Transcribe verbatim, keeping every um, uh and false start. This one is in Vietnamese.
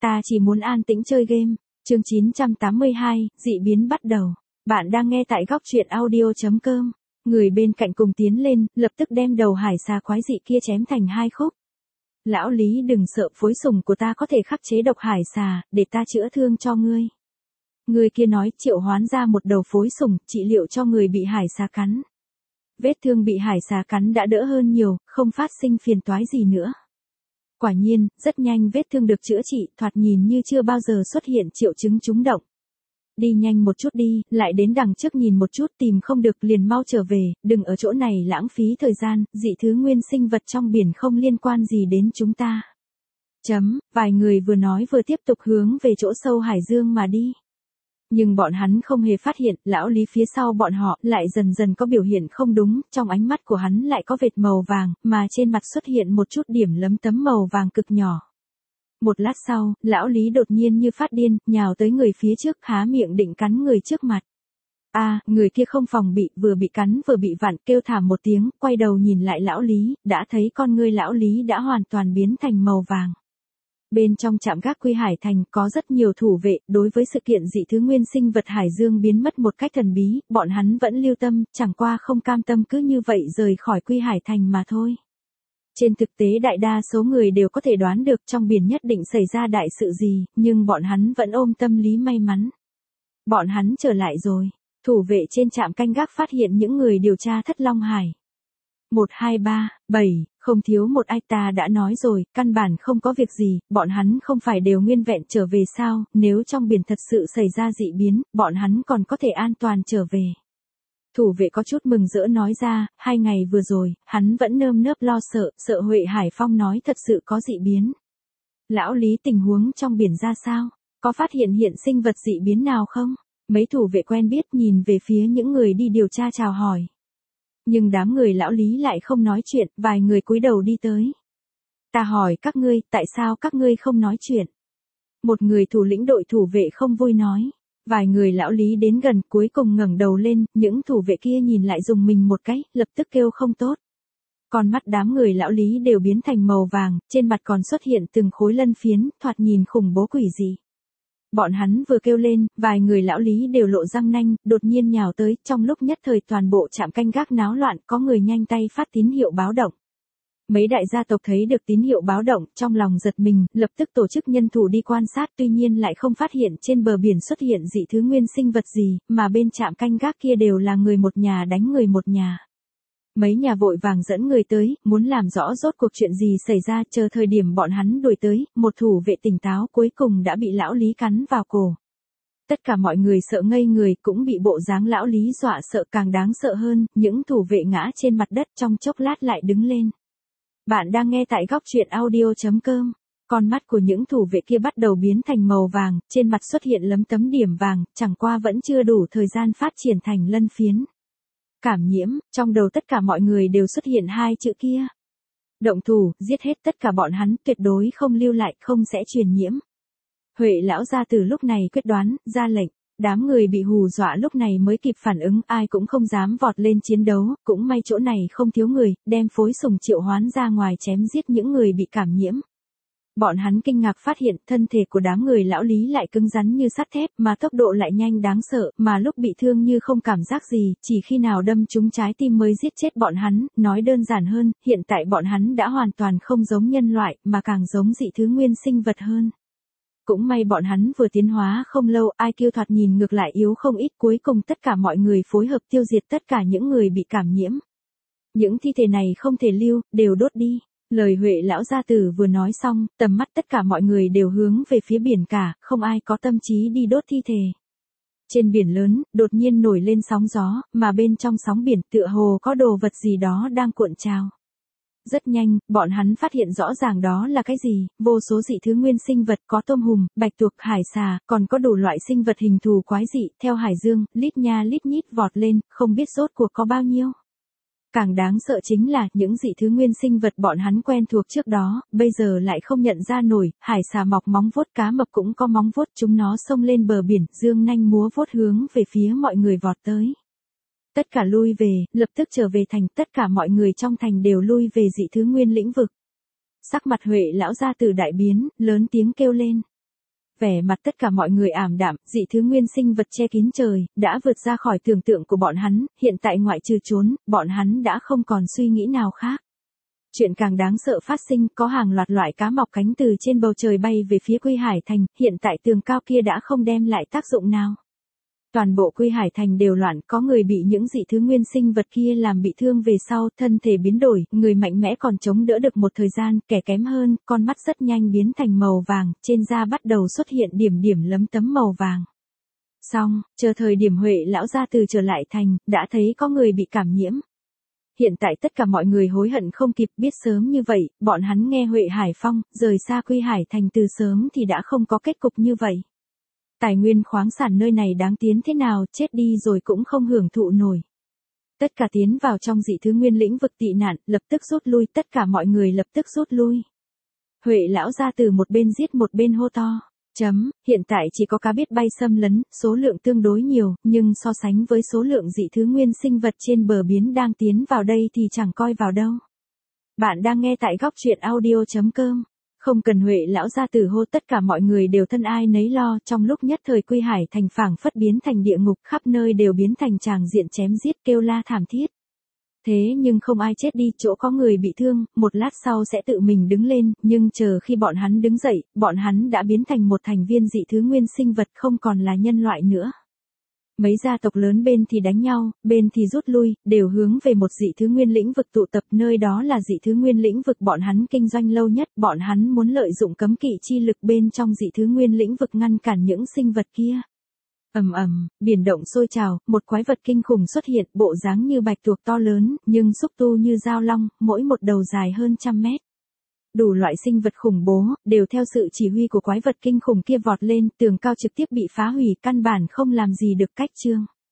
Ta chỉ muốn an tĩnh chơi game. Chương chín trăm tám mươi hai, dị biến bắt đầu. Bạn đang nghe tại góc truyện audio chấm com. Người bên cạnh cùng tiến lên, lập tức đem đầu hải xà quái dị kia chém thành hai khúc. Lão Lý đừng sợ, phối sủng của ta có thể khắc chế độc hải xà, để ta chữa thương cho ngươi. Người kia nói triệu hoán ra một đầu phối sủng, trị liệu cho người bị hải xà cắn. Vết thương bị hải xà cắn đã đỡ hơn nhiều, không phát sinh phiền toái gì nữa. Quả nhiên, rất nhanh vết thương được chữa trị, thoạt nhìn như chưa bao giờ xuất hiện triệu chứng trúng độc. Đi nhanh một chút đi, lại đến đằng trước nhìn một chút, tìm không được liền mau trở về, đừng ở chỗ này lãng phí thời gian, dị thứ nguyên sinh vật trong biển không liên quan gì đến chúng ta. Chấm, vài người vừa nói vừa tiếp tục hướng về chỗ sâu hải dương mà đi. Nhưng bọn hắn không hề phát hiện, lão Lý phía sau bọn họ lại dần dần có biểu hiện không đúng, trong ánh mắt của hắn lại có vệt màu vàng, mà trên mặt xuất hiện một chút điểm lấm tấm màu vàng cực nhỏ. Một lát sau, lão Lý đột nhiên như phát điên, nhào tới người phía trước, há miệng định cắn người trước mặt. A, à, người kia không phòng bị, vừa bị cắn vừa bị vặn, kêu thảm một tiếng, quay đầu nhìn lại lão Lý, đã thấy con ngươi lão Lý đã hoàn toàn biến thành màu vàng. Bên trong trạm gác Quy Hải Thành có rất nhiều thủ vệ, đối với sự kiện dị thứ nguyên sinh vật hải dương biến mất một cách thần bí, bọn hắn vẫn lưu tâm, chẳng qua không cam tâm cứ như vậy rời khỏi Quy Hải Thành mà thôi. Trên thực tế đại đa số người đều có thể đoán được trong biển nhất định xảy ra đại sự gì, nhưng bọn hắn vẫn ôm tâm lý may mắn. Bọn hắn trở lại rồi, thủ vệ trên trạm canh gác phát hiện những người điều tra thất Long Hải. một, hai, ba, bảy, không thiếu một ai, ta đã nói rồi, căn bản không có việc gì, bọn hắn không phải đều nguyên vẹn trở về sao, nếu trong biển thật sự xảy ra dị biến, bọn hắn còn có thể an toàn trở về. Thủ vệ có chút mừng rỡ nói ra, hai ngày vừa rồi, hắn vẫn nơm nớp lo sợ, sợ Huệ Hải Phong nói thật sự có dị biến. Lão Lý tình huống trong biển ra sao? Có phát hiện hiện sinh vật dị biến nào không? Mấy thủ vệ quen biết nhìn về phía những người đi điều tra chào hỏi. Nhưng đám người lão Lý lại không nói chuyện, vài người cúi đầu đi tới. Ta hỏi các ngươi, tại sao các ngươi không nói chuyện? Một người thủ lĩnh đội thủ vệ không vui nói. Vài người lão Lý đến gần, cuối cùng ngẩng đầu lên, những thủ vệ kia nhìn lại dùng mình một cái, lập tức kêu không tốt. Con mắt đám người lão Lý đều biến thành màu vàng, trên mặt còn xuất hiện từng khối lân phiến, thoạt nhìn khủng bố quỷ dị. Bọn hắn vừa kêu lên, vài người lão Lý đều lộ răng nanh, đột nhiên nhào tới, trong lúc nhất thời toàn bộ trạm canh gác náo loạn, có người nhanh tay phát tín hiệu báo động. Mấy đại gia tộc thấy được tín hiệu báo động, trong lòng giật mình, lập tức tổ chức nhân thủ đi quan sát, tuy nhiên lại không phát hiện trên bờ biển xuất hiện dị thứ nguyên sinh vật gì, mà bên trạm canh gác kia đều là người một nhà đánh người một nhà. Mấy nhà vội vàng dẫn người tới, muốn làm rõ rốt cuộc chuyện gì xảy ra, chờ thời điểm bọn hắn đuổi tới, một thủ vệ tỉnh táo cuối cùng đã bị lão Lý cắn vào cổ. Tất cả mọi người sợ ngây người, cũng bị bộ dáng lão Lý dọa sợ, càng đáng sợ hơn, những thủ vệ ngã trên mặt đất trong chốc lát lại đứng lên. Bạn đang nghe tại góc truyện audio chấm com. Con mắt của những thủ vệ kia bắt đầu biến thành màu vàng, trên mặt xuất hiện lấm tấm điểm vàng, chẳng qua vẫn chưa đủ thời gian phát triển thành lân phiến. Cảm nhiễm, trong đầu tất cả mọi người đều xuất hiện hai chữ kia. Động thủ, giết hết tất cả bọn hắn, tuyệt đối không lưu lại, không sẽ truyền nhiễm. Huệ lão gia từ lúc này quyết đoán, ra lệnh. Đám người bị hù dọa lúc này mới kịp phản ứng, ai cũng không dám vọt lên chiến đấu, cũng may chỗ này không thiếu người, đem phối sủng triệu hoán ra ngoài chém giết những người bị cảm nhiễm. Bọn hắn kinh ngạc phát hiện thân thể của đám người lão Lý lại cứng rắn như sắt thép, mà tốc độ lại nhanh đáng sợ, mà lúc bị thương như không cảm giác gì, chỉ khi nào đâm trúng trái tim mới giết chết bọn hắn, nói đơn giản hơn, hiện tại bọn hắn đã hoàn toàn không giống nhân loại, mà càng giống dị thứ nguyên sinh vật hơn. Cũng may bọn hắn vừa tiến hóa không lâu, i kiu thoạt nhìn ngược lại yếu không ít, cuối cùng tất cả mọi người phối hợp tiêu diệt tất cả những người bị cảm nhiễm. Những thi thể này không thể lưu, đều đốt đi. Lời Huệ lão gia tử vừa nói xong, tầm mắt tất cả mọi người đều hướng về phía biển cả, không ai có tâm trí đi đốt thi thể. Trên biển lớn, đột nhiên nổi lên sóng gió, mà bên trong sóng biển tựa hồ có đồ vật gì đó đang cuộn trào. Rất nhanh, bọn hắn phát hiện rõ ràng đó là cái gì, vô số dị thứ nguyên sinh vật, có tôm hùm, bạch tuộc, hải xà, còn có đủ loại sinh vật hình thù quái dị, theo hải dương, lít nha lít nhít vọt lên, không biết rốt cuộc có bao nhiêu. Càng đáng sợ chính là, những dị thứ nguyên sinh vật bọn hắn quen thuộc trước đó, bây giờ lại không nhận ra nổi, hải xà mọc móng vuốt, cá mập cũng có móng vuốt, chúng nó xông lên bờ biển, dương nanh múa vuốt hướng về phía mọi người vọt tới. Tất cả lui về, lập tức trở về thành, tất cả mọi người trong thành đều lui về dị thứ nguyên lĩnh vực. Sắc mặt Huệ lão gia tử đại biến, lớn tiếng kêu lên. Vẻ mặt tất cả mọi người ảm đạm, dị thứ nguyên sinh vật che kín trời, đã vượt ra khỏi tưởng tượng của bọn hắn, hiện tại ngoại trừ trốn, bọn hắn đã không còn suy nghĩ nào khác. Chuyện càng đáng sợ phát sinh, có hàng loạt loại cá mọc cánh từ trên bầu trời bay về phía Quy Hải Thành, hiện tại tường cao kia đã không đem lại tác dụng nào. Toàn bộ Quy Hải Thành đều loạn, có người bị những dị thứ nguyên sinh vật kia làm bị thương về sau, thân thể biến đổi, người mạnh mẽ còn chống đỡ được một thời gian, kẻ kém hơn, con mắt rất nhanh biến thành màu vàng, trên da bắt đầu xuất hiện điểm điểm lấm tấm màu vàng. Xong, chờ thời điểm Huệ lão gia từ trở lại thành, đã thấy có người bị cảm nhiễm. Hiện tại tất cả mọi người hối hận không kịp, biết sớm như vậy, bọn hắn nghe Huệ Hải Phong, rời xa Quy Hải Thành từ sớm thì đã không có kết cục như vậy. Tài nguyên khoáng sản nơi này đáng tiến thế nào, chết đi rồi cũng không hưởng thụ nổi. Tất cả tiến vào trong dị thứ nguyên lĩnh vực tị nạn, lập tức rút lui, tất cả mọi người lập tức rút lui. Huệ lão gia từ một bên giết một bên hô to. Chấm, hiện tại chỉ có cá biết bay xâm lấn, số lượng tương đối nhiều, nhưng so sánh với số lượng dị thứ nguyên sinh vật trên bờ biển đang tiến vào đây thì chẳng coi vào đâu. Bạn đang nghe tại góc truyện audio chấm com. Không cần Huệ lão gia tử hô, tất cả mọi người đều thân ai nấy lo, trong lúc nhất thời Quy Hải Thành phảng phất biến thành địa ngục, khắp nơi đều biến thành tràng diện chém giết kêu la thảm thiết. Thế nhưng không ai chết đi, chỗ có người bị thương, một lát sau sẽ tự mình đứng lên, nhưng chờ khi bọn hắn đứng dậy, bọn hắn đã biến thành một thành viên dị thứ nguyên sinh vật, không còn là nhân loại nữa. Mấy gia tộc lớn bên thì đánh nhau, bên thì rút lui, đều hướng về một dị thứ nguyên lĩnh vực tụ tập, nơi đó là dị thứ nguyên lĩnh vực bọn hắn kinh doanh lâu nhất, bọn hắn muốn lợi dụng cấm kỵ chi lực bên trong dị thứ nguyên lĩnh vực ngăn cản những sinh vật kia. Ầm ầm, biển động sôi trào, một quái vật kinh khủng xuất hiện, bộ dáng như bạch tuộc to lớn, nhưng xúc tu như dao long, mỗi một đầu dài hơn trăm mét. Đủ loại sinh vật khủng bố, đều theo sự chỉ huy của quái vật kinh khủng kia vọt lên, tường cao trực tiếp bị phá hủy, căn bản không làm gì được cách trương.